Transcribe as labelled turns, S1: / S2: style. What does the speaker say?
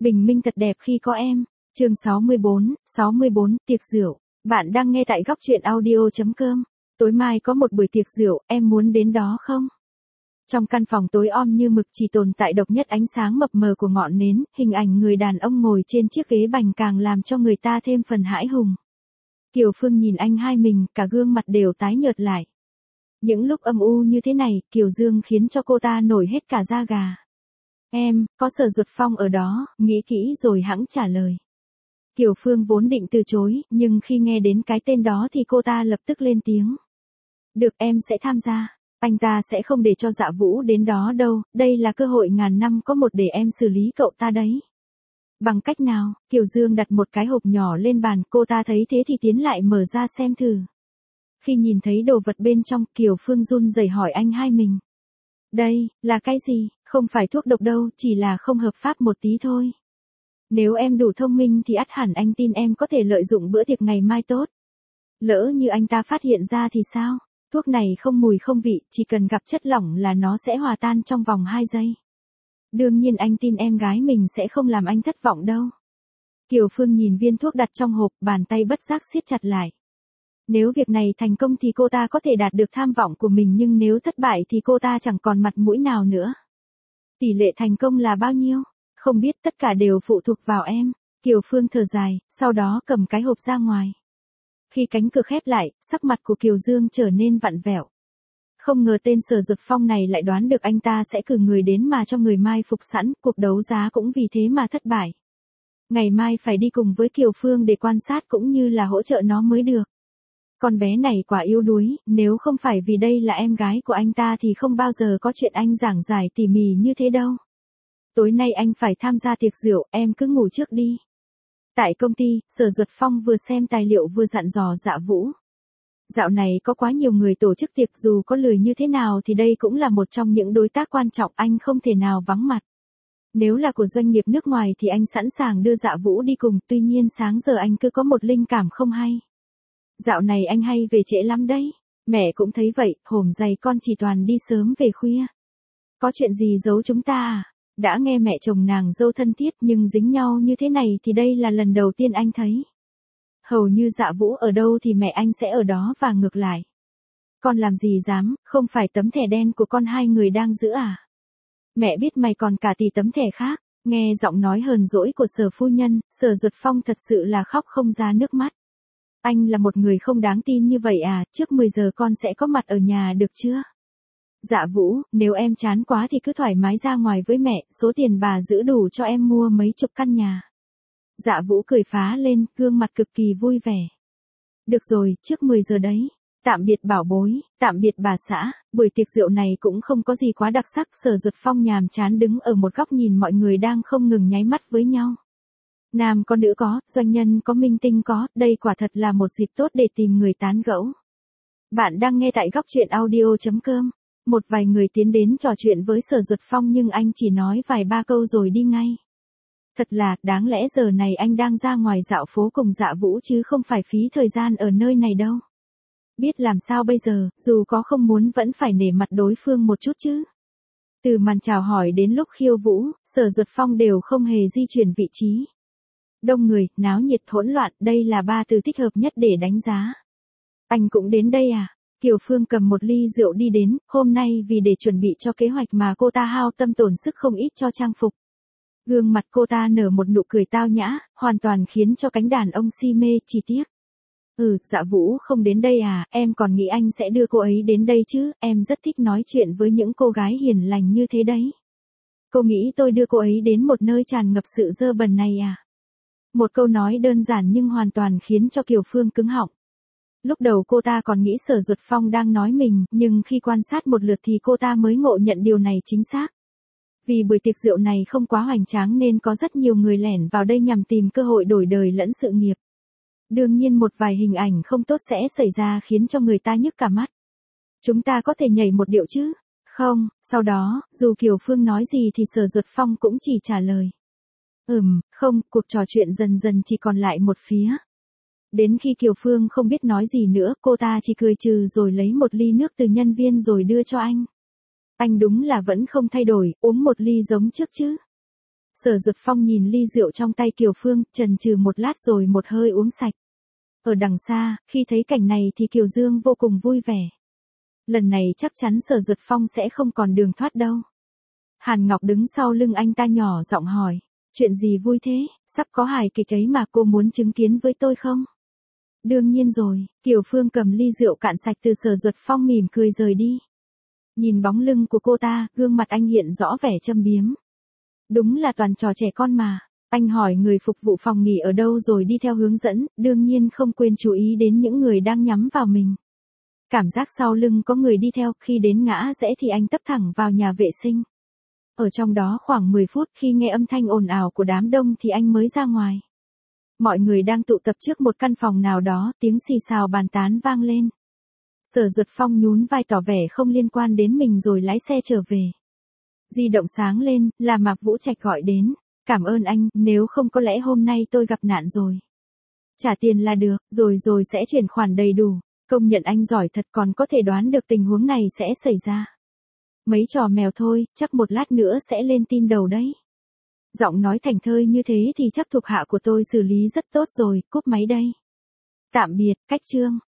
S1: Bình minh thật đẹp khi có em. Chương 64, tiệc rượu. Bạn đang nghe tại góc truyện audio.com. Tối mai có một buổi tiệc rượu, em muốn đến đó không? Trong căn phòng tối om như mực chỉ tồn tại độc nhất ánh sáng mập mờ của ngọn nến, hình ảnh người đàn ông ngồi trên chiếc ghế bành càng làm cho người ta thêm phần hãi hùng. Kiều Phương nhìn anh hai mình, cả gương mặt đều tái nhợt lại. Những lúc âm u như thế này, Kiều Dương khiến cho cô ta nổi hết cả da gà. Em, có Sở Duật Phong ở đó, nghĩ kỹ rồi hẵng trả lời. Kiều Phương vốn định từ chối, nhưng khi nghe đến cái tên đó thì cô ta lập tức lên tiếng. Được, em sẽ tham gia. Anh ta sẽ không để cho Dạ Vũ đến đó đâu, đây là cơ hội ngàn năm có một để em xử lý cậu ta đấy. Bằng cách nào? Kiều Dương đặt một cái hộp nhỏ lên bàn, cô ta thấy thế thì tiến lại mở ra xem thử. Khi nhìn thấy đồ vật bên trong, Kiều Phương run rẩy hỏi anh hai mình. Đây, là cái gì? Không phải thuốc độc đâu, chỉ là không hợp pháp một tí thôi. Nếu em đủ thông minh thì ắt hẳn anh tin em có thể lợi dụng bữa tiệc ngày mai tốt. Lỡ như anh ta phát hiện ra thì sao? Thuốc này không mùi không vị, chỉ cần gặp chất lỏng là nó sẽ hòa tan trong vòng 2 giây. Đương nhiên anh tin em gái mình sẽ không làm anh thất vọng đâu. Kiều Phương nhìn viên thuốc đặt trong hộp, bàn tay bất giác siết chặt lại. Nếu việc này thành công thì cô ta có thể đạt được tham vọng của mình, nhưng nếu thất bại thì cô ta chẳng còn mặt mũi nào nữa. Tỷ lệ thành công là bao nhiêu? Không biết, tất cả đều phụ thuộc vào em. Kiều Phương thở dài, sau đó cầm cái hộp ra ngoài. Khi cánh cửa khép lại, sắc mặt của Kiều Dương trở nên vặn vẹo. Không ngờ tên Sở Duật Phong này lại đoán được anh ta sẽ cử người đến mà cho người mai phục sẵn, cuộc đấu giá cũng vì thế mà thất bại. Ngày mai phải đi cùng với Kiều Phương để quan sát cũng như là hỗ trợ nó mới được. Con bé này quả yếu đuối, nếu không phải vì đây là em gái của anh ta thì không bao giờ có chuyện anh giảng giải tỉ mỉ như thế đâu. Tối nay anh phải tham gia tiệc rượu, em cứ ngủ trước đi. Tại công ty, Sở Duật Phong vừa xem tài liệu vừa dặn dò Dạ Vũ. Dạo này có quá nhiều người tổ chức tiệc, dù có lười như thế nào thì đây cũng là một trong những đối tác quan trọng, anh không thể nào vắng mặt. Nếu là của doanh nghiệp nước ngoài thì anh sẵn sàng đưa Dạ Vũ đi cùng, tuy nhiên sáng giờ anh cứ có một linh cảm không hay. Dạo này anh hay về trễ lắm đấy. Mẹ cũng thấy vậy, hổm dày con chỉ toàn đi sớm về khuya. Có chuyện gì giấu chúng ta à? Đã nghe mẹ chồng nàng dâu thân thiết nhưng dính nhau như thế này thì đây là lần đầu tiên anh thấy. Hầu như Dạ Vũ ở đâu thì mẹ anh sẽ ở đó và ngược lại. Con làm gì dám, không phải tấm thẻ đen của con hai người đang giữ à? Mẹ biết mày còn cả tỷ tấm thẻ khác. Nghe giọng nói hờn dỗi của Sở phu nhân, Sở Duật Phong thật sự là khóc không ra nước mắt. Anh là một người không đáng tin như vậy à, trước 10 giờ con sẽ có mặt ở nhà được chưa? Dạ Vũ, nếu em chán quá thì cứ thoải mái ra ngoài với mẹ, số tiền bà giữ đủ cho em mua mấy chục căn nhà. Dạ Vũ cười phá lên, gương mặt cực kỳ vui vẻ. Được rồi, trước 10 giờ đấy. Tạm biệt bảo bối, tạm biệt bà xã, buổi tiệc rượu này cũng không có gì quá đặc sắc. Sở Duật Phong nhàm chán đứng ở một góc nhìn mọi người đang không ngừng nháy mắt với nhau. Nam có nữ có, doanh nhân có, minh tinh có, đây quả thật là một dịp tốt để tìm người tán gẫu. Bạn đang nghe tại góc truyện audio.com. Một vài người tiến đến trò chuyện với Sở Duật Phong nhưng anh chỉ nói vài ba câu rồi đi ngay. Thật là, đáng lẽ giờ này anh đang ra ngoài dạo phố cùng Dạ Vũ chứ không phải phí thời gian ở nơi này đâu. Biết làm sao bây giờ, dù có không muốn vẫn phải nể mặt đối phương một chút chứ. Từ màn chào hỏi đến lúc khiêu vũ, Sở Duật Phong đều không hề di chuyển vị trí. Đông người, náo nhiệt, hỗn loạn, đây là ba từ thích hợp nhất để đánh giá. Anh cũng đến đây à? Kiều Phương cầm một ly rượu đi đến, hôm nay vì để chuẩn bị cho kế hoạch mà cô ta hao tâm tổn sức không ít cho trang phục. Gương mặt cô ta nở một nụ cười tao nhã, hoàn toàn khiến cho cánh đàn ông si mê, chỉ tiếc. Dạ Vũ không đến đây à, em còn nghĩ anh sẽ đưa cô ấy đến đây chứ, em rất thích nói chuyện với những cô gái hiền lành như thế đấy. Cô nghĩ tôi đưa cô ấy đến một nơi tràn ngập sự dơ bẩn này à? Một câu nói đơn giản nhưng hoàn toàn khiến cho Kiều Phương cứng họng. Lúc đầu cô ta còn nghĩ Sở Duật Phong đang nói mình, nhưng khi quan sát một lượt thì cô ta mới ngộ nhận điều này chính xác. Vì buổi tiệc rượu này không quá hoành tráng nên có rất nhiều người lẻn vào đây nhằm tìm cơ hội đổi đời lẫn sự nghiệp. Đương nhiên một vài hình ảnh không tốt sẽ xảy ra khiến cho người ta nhức cả mắt. Chúng ta có thể nhảy một điệu chứ? Không, sau đó, dù Kiều Phương nói gì thì Sở Duật Phong cũng chỉ trả lời. Không, cuộc trò chuyện dần dần chỉ còn lại một phía. Đến khi Kiều Phương không biết nói gì nữa, cô ta chỉ cười trừ rồi lấy một ly nước từ nhân viên rồi đưa cho anh. Anh đúng là vẫn không thay đổi, uống một ly giống trước chứ. Sở Duật Phong nhìn ly rượu trong tay Kiều Phương, chần chừ một lát rồi một hơi uống sạch. Ở đằng xa, khi thấy cảnh này thì Kiều Dương vô cùng vui vẻ. Lần này chắc chắn Sở Duật Phong sẽ không còn đường thoát đâu. Hàn Ngọc đứng sau lưng anh ta nhỏ giọng hỏi, chuyện gì vui thế, sắp có hài kịch ấy mà cô muốn chứng kiến với tôi không? Đương nhiên rồi, Kiều Phương cầm ly rượu cạn sạch từ Sở Duật Phong mỉm cười rời đi. Nhìn bóng lưng của cô ta, gương mặt anh hiện rõ vẻ châm biếm. Đúng là toàn trò trẻ con mà. Anh hỏi người phục vụ phòng nghỉ ở đâu rồi đi theo hướng dẫn, đương nhiên không quên chú ý đến những người đang nhắm vào mình. Cảm giác sau lưng có người đi theo, khi đến ngã rẽ thì anh tấp thẳng vào nhà vệ sinh. Ở trong đó khoảng 10 phút, khi nghe âm thanh ồn ào của đám đông thì anh mới ra ngoài. Mọi người đang tụ tập trước một căn phòng nào đó, tiếng xì xào bàn tán vang lên. Sở Duật Phong nhún vai tỏ vẻ không liên quan đến mình rồi lái xe trở về. Di động sáng lên, là Mạc Vũ Trạch gọi đến. Cảm ơn anh, nếu không có lẽ hôm nay tôi gặp nạn rồi. Trả tiền là được, rồi sẽ chuyển khoản đầy đủ. Công nhận anh giỏi thật, còn có thể đoán được tình huống này sẽ xảy ra. Mấy trò mèo thôi, chắc một lát nữa sẽ lên tin đầu đấy. Giọng nói thảnh thơi như thế thì chắc thuộc hạ của tôi xử lý rất tốt rồi, cúp máy đây. Tạm biệt, Cách Chương.